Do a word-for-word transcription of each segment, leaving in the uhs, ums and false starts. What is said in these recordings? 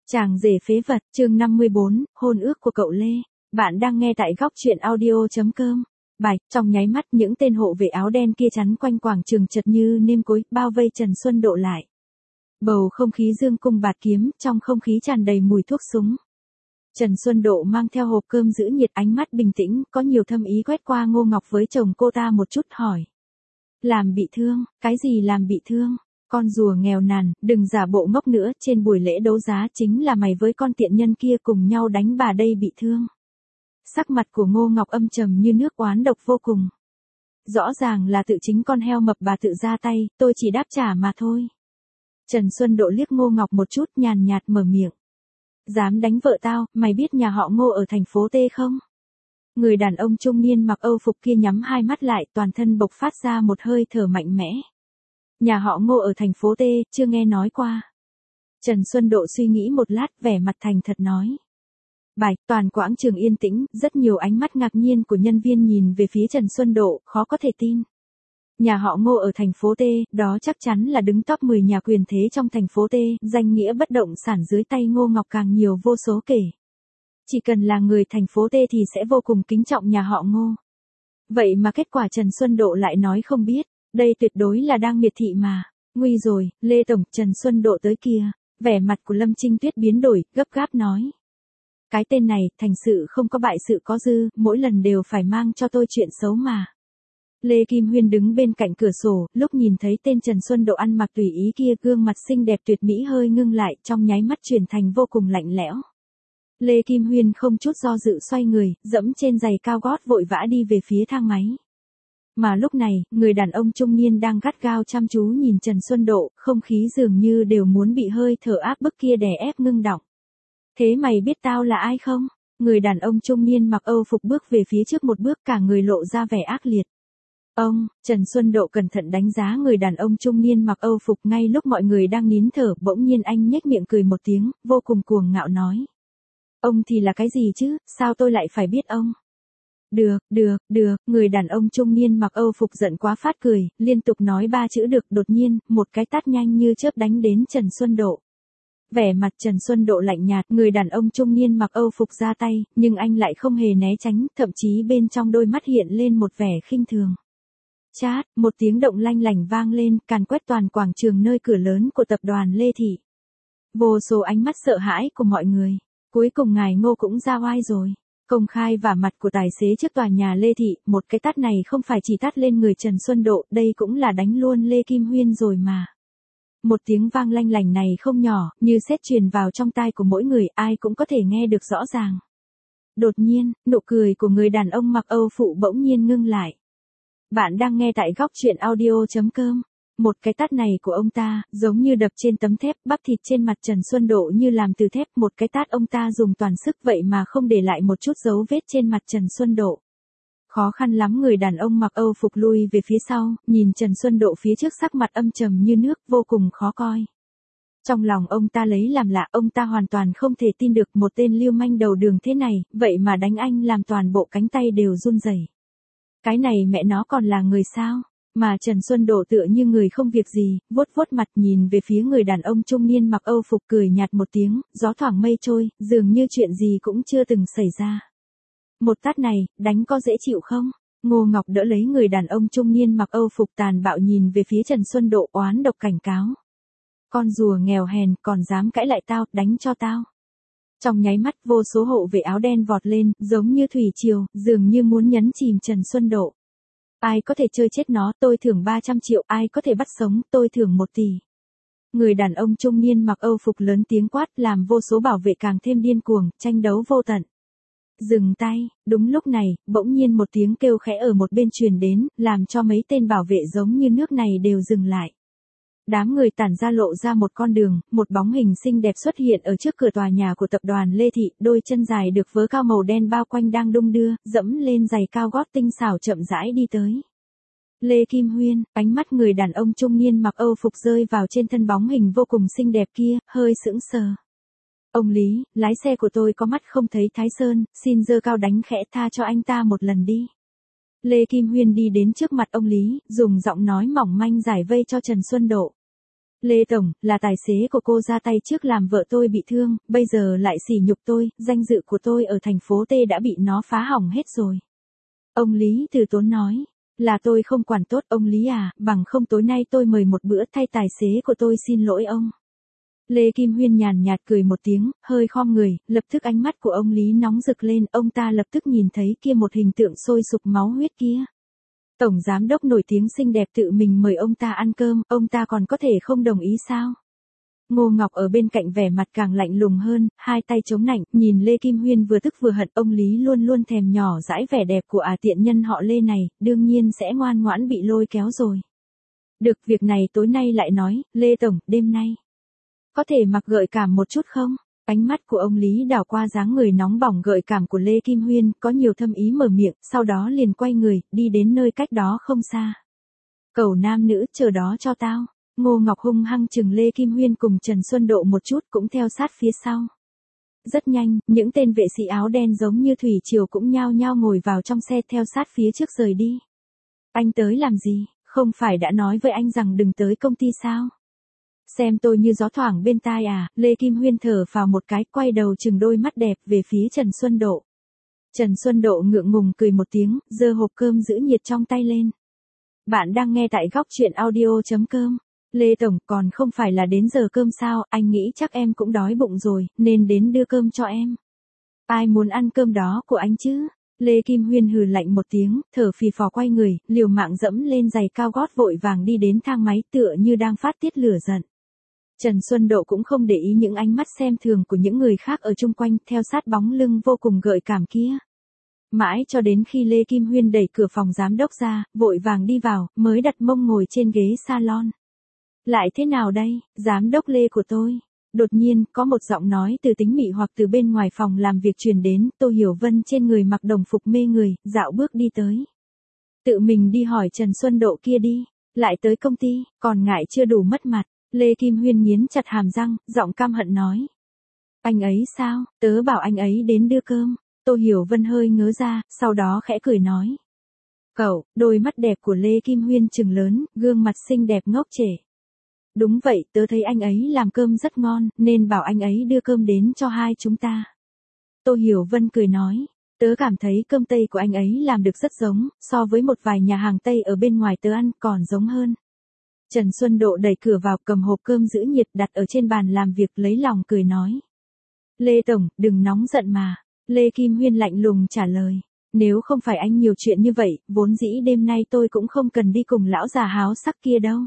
Chàng rể phế vật, chương năm mươi bốn, hôn ước của cậu Lê. Bạn đang nghe tại góc truyện audio chấm com. Bài, trong nháy mắt những tên hộ vệ áo đen kia chắn quanh quảng trường chật như nêm cối, bao vây Trần Xuân Độ lại. Bầu không khí dương cung bạt kiếm, trong không khí tràn đầy mùi thuốc súng. Trần Xuân Độ mang theo hộp cơm giữ nhiệt, ánh mắt bình tĩnh, có nhiều thâm ý quét qua Ngô Ngọc với chồng cô ta một chút, hỏi. Làm bị thương, cái gì làm bị thương? Con rùa nghèo nàn, đừng giả bộ ngốc nữa, trên buổi lễ đấu giá chính là mày với con tiện nhân kia cùng nhau đánh bà đây bị thương. Sắc mặt của Ngô Ngọc âm trầm như nước, oán độc vô cùng. Rõ ràng là tự chính con heo mập bà tự ra tay, tôi chỉ đáp trả mà thôi. Trần Xuân Độ liếc Ngô Ngọc một chút, nhàn nhạt mở miệng. Dám đánh vợ tao, mày biết nhà họ Ngô ở thành phố T không? Người đàn ông trung niên mặc Âu phục kia nhắm hai mắt lại, toàn thân bộc phát ra một hơi thở mạnh mẽ. Nhà họ Ngô ở thành phố T, chưa nghe nói qua. Trần Xuân Độ suy nghĩ một lát, vẻ mặt thành thật nói. Bài, toàn quãng trường yên tĩnh, rất nhiều ánh mắt ngạc nhiên của nhân viên nhìn về phía Trần Xuân Độ, khó có thể tin. Nhà họ Ngô ở thành phố T, đó chắc chắn là đứng top mười nhà quyền thế trong thành phố T, danh nghĩa bất động sản dưới tay Ngô Ngọc càng nhiều vô số kể. Chỉ cần là người thành phố T thì sẽ vô cùng kính trọng nhà họ Ngô. Vậy mà kết quả Trần Xuân Độ lại nói không biết. Đây tuyệt đối là đang miệt thị mà. Nguy rồi, Lê Tổng, Trần Xuân Độ tới kìa. Vẻ mặt của Lâm Trinh Tuyết biến đổi, gấp gáp nói. Cái tên này, thành sự không có bại sự có dư, mỗi lần đều phải mang cho tôi chuyện xấu mà. Lê Kim Huyên đứng bên cạnh cửa sổ, lúc nhìn thấy tên Trần Xuân Độ ăn mặc tùy ý kia, gương mặt xinh đẹp tuyệt mỹ hơi ngưng lại, trong nháy mắt chuyển thành vô cùng lạnh lẽo. Lê Kim Huyên không chút do dự xoay người, dẫm trên giày cao gót vội vã đi về phía thang máy. Mà lúc này, người đàn ông trung niên đang gắt gao chăm chú nhìn Trần Xuân Độ, không khí dường như đều muốn bị hơi thở áp bức kia đè ép ngưng đọng. Thế mày biết tao là ai không? Người đàn ông trung niên mặc Âu phục bước về phía trước một bước, cả người lộ ra vẻ ác liệt. Ông, Trần Xuân Độ cẩn thận đánh giá người đàn ông trung niên mặc Âu phục, ngay lúc mọi người đang nín thở, bỗng nhiên anh nhếch miệng cười một tiếng, vô cùng cuồng ngạo nói. Ông thì là cái gì chứ, sao tôi lại phải biết ông? Được, được, được, người đàn ông trung niên mặc Âu phục giận quá phát cười, liên tục nói ba chữ được, đột nhiên, một cái tát nhanh như chớp đánh đến Trần Xuân Độ. Vẻ mặt Trần Xuân Độ lạnh nhạt, người đàn ông trung niên mặc Âu phục ra tay, nhưng anh lại không hề né tránh, thậm chí bên trong đôi mắt hiện lên một vẻ khinh thường. Chát, một tiếng động lanh lảnh vang lên, càn quét toàn quảng trường nơi cửa lớn của tập đoàn Lê Thị. Vô số ánh mắt sợ hãi của mọi người. Cuối cùng ngài Ngô cũng ra oai rồi. Công khai vả mặt của tài xế trước tòa nhà Lê Thị, một cái tát này không phải chỉ tát lên người Trần Xuân Độ, đây cũng là đánh luôn Lê Kim Huyên rồi mà. Một tiếng vang lanh lảnh này không nhỏ, như sét truyền vào trong tai của mỗi người, ai cũng có thể nghe được rõ ràng. Đột nhiên, nụ cười của người đàn ông mặc Âu phụ bỗng nhiên ngưng lại. Bạn đang nghe tại góc truyện audio chấm com. Một cái tát này của ông ta, giống như đập trên tấm thép, bắp thịt trên mặt Trần Xuân Độ như làm từ thép, một cái tát ông ta dùng toàn sức vậy mà không để lại một chút dấu vết trên mặt Trần Xuân Độ. Khó khăn lắm người đàn ông mặc Âu phục lui về phía sau, nhìn Trần Xuân Độ phía trước sắc mặt âm trầm như nước, vô cùng khó coi. Trong lòng ông ta lấy làm lạ, ông ta hoàn toàn không thể tin được một tên lưu manh đầu đường thế này, vậy mà đánh anh làm toàn bộ cánh tay đều run rẩy. Cái này mẹ nó còn là người sao? Mà Trần Xuân Độ tựa như người không việc gì, vuốt vuốt mặt nhìn về phía người đàn ông trung niên mặc Âu phục, cười nhạt một tiếng, gió thoảng mây trôi, dường như chuyện gì cũng chưa từng xảy ra. Một tát này, đánh có dễ chịu không? Ngô Ngọc đỡ lấy người đàn ông trung niên mặc Âu phục, tàn bạo nhìn về phía Trần Xuân Độ, oán độc cảnh cáo. Con rùa nghèo hèn, còn dám cãi lại tao, đánh cho tao. Trong nháy mắt vô số hộ vệ áo đen vọt lên, giống như thủy triều, dường như muốn nhấn chìm Trần Xuân Độ. Ai có thể chơi chết nó, tôi thưởng ba trăm triệu, ai có thể bắt sống, tôi thưởng một tỷ. Người đàn ông trung niên mặc Âu phục lớn tiếng quát, làm vô số bảo vệ càng thêm điên cuồng, tranh đấu vô tận. Dừng tay, đúng lúc này, bỗng nhiên một tiếng kêu khẽ ở một bên truyền đến, làm cho mấy tên bảo vệ giống như nước này đều dừng lại. Đám người tản ra lộ ra một con đường, một bóng hình xinh đẹp xuất hiện ở trước cửa tòa nhà của tập đoàn Lê Thị, đôi chân dài được vớ cao màu đen bao quanh đang đung đưa, dẫm lên giày cao gót tinh xảo chậm rãi đi tới. Lê Kim Huyên, ánh mắt người đàn ông trung niên mặc Âu phục rơi vào trên thân bóng hình vô cùng xinh đẹp kia, hơi sững sờ. Ông Lý, lái xe của tôi có mắt không thấy Thái Sơn, xin giơ cao đánh khẽ tha cho anh ta một lần đi. Lê Kim Huyên đi đến trước mặt ông Lý, dùng giọng nói mỏng manh giải vây cho Trần Xuân Độ. Lê Tổng, là tài xế của cô ra tay trước làm vợ tôi bị thương, bây giờ lại sỉ nhục tôi, danh dự của tôi ở thành phố T đã bị nó phá hỏng hết rồi. Ông Lý Từ Tốn nói, là tôi không quản tốt ông Lý à, bằng không tối nay tôi mời một bữa thay tài xế của tôi xin lỗi ông. Lê Kim Huyên nhàn nhạt cười một tiếng, hơi khom người, lập tức ánh mắt của ông Lý nóng rực lên, ông ta lập tức nhìn thấy kia một hình tượng sôi sục máu huyết kia. Tổng giám đốc nổi tiếng xinh đẹp tự mình mời ông ta ăn cơm, ông ta còn có thể không đồng ý sao? Ngô Ngọc ở bên cạnh vẻ mặt càng lạnh lùng hơn, hai tay chống nạnh, nhìn Lê Kim Huyên vừa tức vừa hận, ông Lý luôn luôn thèm nhỏ dãi vẻ đẹp của à tiện nhân họ Lê này, đương nhiên sẽ ngoan ngoãn bị lôi kéo rồi. Được, việc này tối nay lại nói, Lê Tổng, đêm nay. Có thể mặc gợi cảm một chút không? Ánh mắt của ông Lý đảo qua dáng người nóng bỏng gợi cảm của Lê Kim Huyên, có nhiều thâm ý mở miệng, sau đó liền quay người, đi đến nơi cách đó không xa. Cẩu nam nữ, chờ đó cho tao. Ngô Ngọc hung hăng chừng Lê Kim Huyên cùng Trần Xuân Độ một chút cũng theo sát phía sau. Rất nhanh, những tên vệ sĩ áo đen giống như thủy triều cũng nhao nhao ngồi vào trong xe theo sát phía trước rời đi. Anh tới làm gì, không phải đã nói với anh rằng đừng tới công ty sao? Xem tôi như gió thoảng bên tai à, Lê Kim Huyên thở phào một cái, quay đầu chừng đôi mắt đẹp về phía Trần Xuân Độ. Trần Xuân Độ ngượng ngùng cười một tiếng, giơ hộp cơm giữ nhiệt trong tay lên. Bạn đang nghe tại góc chuyện audio chấm com. Lê Tổng, còn không phải là đến giờ cơm sao, anh nghĩ chắc em cũng đói bụng rồi, nên đến đưa cơm cho em. Ai muốn ăn cơm đó của anh chứ? Lê Kim Huyên hừ lạnh một tiếng, thở phì phò quay người, liều mạng dẫm lên giày cao gót vội vàng đi đến thang máy tựa như đang phát tiết lửa giận. Trần Xuân Độ cũng không để ý những ánh mắt xem thường của những người khác ở chung quanh, theo sát bóng lưng vô cùng gợi cảm kia. Mãi cho đến khi Lê Kim Huyên đẩy cửa phòng giám đốc ra, vội vàng đi vào, mới đặt mông ngồi trên ghế salon. Lại thế nào đây, giám đốc Lê của tôi? Đột nhiên, có một giọng nói từ tính mị hoặc từ bên ngoài phòng làm việc truyền đến, Tô Hiểu Vân trên người mặc đồng phục mê người, dạo bước đi tới. Tự mình đi hỏi Trần Xuân Độ kia đi, lại tới công ty, còn ngại chưa đủ mất mặt. Lê Kim Huyên nghiến chặt hàm răng, giọng căm hận nói. Anh ấy sao, tớ bảo anh ấy đến đưa cơm. Tô Hiểu Vân hơi ngớ ra, sau đó khẽ cười nói. Cậu, đôi mắt đẹp của Lê Kim Huyên trừng lớn, gương mặt xinh đẹp ngốc trệ. Đúng vậy, tớ thấy anh ấy làm cơm rất ngon, nên bảo anh ấy đưa cơm đến cho hai chúng ta. Tô Hiểu Vân cười nói. Tớ cảm thấy cơm Tây của anh ấy làm được rất giống, so với một vài nhà hàng Tây ở bên ngoài tớ ăn còn giống hơn. Trần Xuân Độ đẩy cửa vào, cầm hộp cơm giữ nhiệt đặt ở trên bàn làm việc, lấy lòng cười nói. Lê Tổng, đừng nóng giận mà. Lê Kim Huyên lạnh lùng trả lời. Nếu không phải anh nhiều chuyện như vậy, vốn dĩ đêm nay tôi cũng không cần đi cùng lão già háo sắc kia đâu.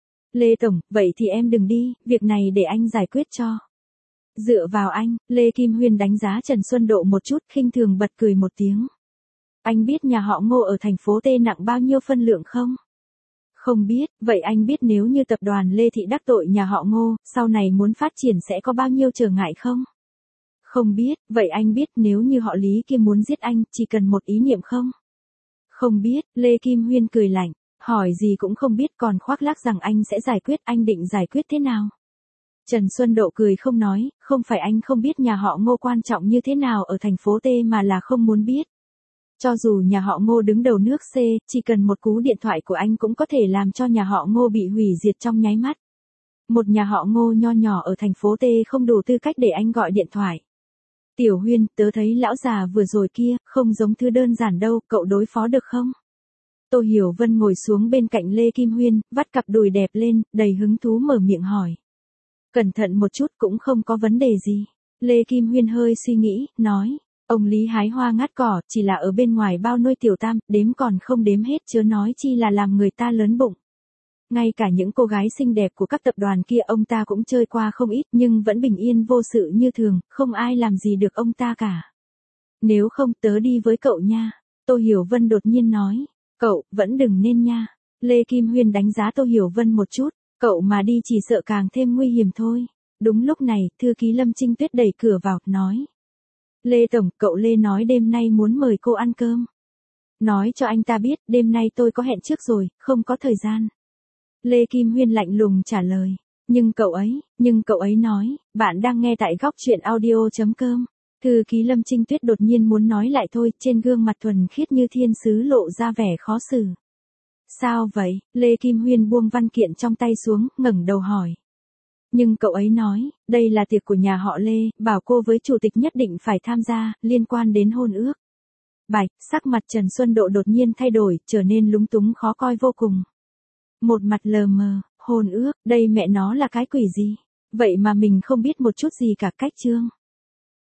Lê Tổng, vậy thì em đừng đi, việc này để anh giải quyết cho. Dựa vào anh, Lê Kim Huyên đánh giá Trần Xuân Độ một chút, khinh thường bật cười một tiếng. Anh biết nhà họ Ngô ở thành phố T nặng bao nhiêu phân lượng không? Không biết, vậy anh biết nếu như tập đoàn Lê Thị đắc tội nhà họ Ngô, sau này muốn phát triển sẽ có bao nhiêu trở ngại không? Không biết, vậy anh biết nếu như họ Lý kia muốn giết anh, chỉ cần một ý niệm không? Không biết, Lê Kim Huyên cười lạnh, hỏi gì cũng không biết còn khoác lác rằng anh sẽ giải quyết, anh định giải quyết thế nào? Trần Xuân Độ cười không nói, không phải anh không biết nhà họ Ngô quan trọng như thế nào ở thành phố T mà là không muốn biết. Cho dù nhà họ Ngô đứng đầu nước C, chỉ cần một cú điện thoại của anh cũng có thể làm cho nhà họ Ngô bị hủy diệt trong nháy mắt. Một nhà họ Ngô nho nhỏ ở thành phố T không đủ tư cách để anh gọi điện thoại. Tiểu Huyên, tớ thấy lão già vừa rồi kia, không giống thứ đơn giản đâu, cậu đối phó được không? Tô Hiểu Vân ngồi xuống bên cạnh Lê Kim Huyên, vắt cặp đùi đẹp lên, đầy hứng thú mở miệng hỏi. Cẩn thận một chút cũng không có vấn đề gì. Lê Kim Huyên hơi suy nghĩ, nói. Ông Lý hái hoa ngắt cỏ, chỉ là ở bên ngoài bao nuôi tiểu tam, đếm còn không đếm hết, chớ nói chi là làm người ta lớn bụng. Ngay cả những cô gái xinh đẹp của các tập đoàn kia ông ta cũng chơi qua không ít, nhưng vẫn bình yên vô sự như thường, không ai làm gì được ông ta cả. Nếu không tớ đi với cậu nha. Tô Hiểu Vân đột nhiên nói. Cậu, vẫn đừng nên nha. Lê Kim Huyên đánh giá Tô Hiểu Vân một chút, cậu mà đi chỉ sợ càng thêm nguy hiểm thôi. Đúng lúc này, thư ký Lâm Trinh Tuyết đẩy cửa vào, nói. Lê Tổng, cậu Lê nói đêm nay muốn mời cô ăn cơm. Nói cho anh ta biết, đêm nay tôi có hẹn trước rồi, không có thời gian. Lê Kim Huyên lạnh lùng trả lời. Nhưng cậu ấy, nhưng cậu ấy nói, bạn đang nghe tại góc chuyện audio chấm com. Thư ký Lâm Trinh Tuyết đột nhiên muốn nói lại thôi, trên gương mặt thuần khiết như thiên sứ lộ ra vẻ khó xử. Sao vậy? Lê Kim Huyên buông văn kiện trong tay xuống, ngẩng đầu hỏi. Nhưng cậu ấy nói, đây là tiệc của nhà họ Lê, bảo cô với chủ tịch nhất định phải tham gia, liên quan đến hôn ước. Bạch, sắc mặt Trần Xuân Độ đột nhiên thay đổi, trở nên lúng túng khó coi vô cùng. Một mặt lờ mờ, hôn ước, đây mẹ nó là cái quỷ gì? Vậy mà mình không biết một chút gì cả. Cách chương.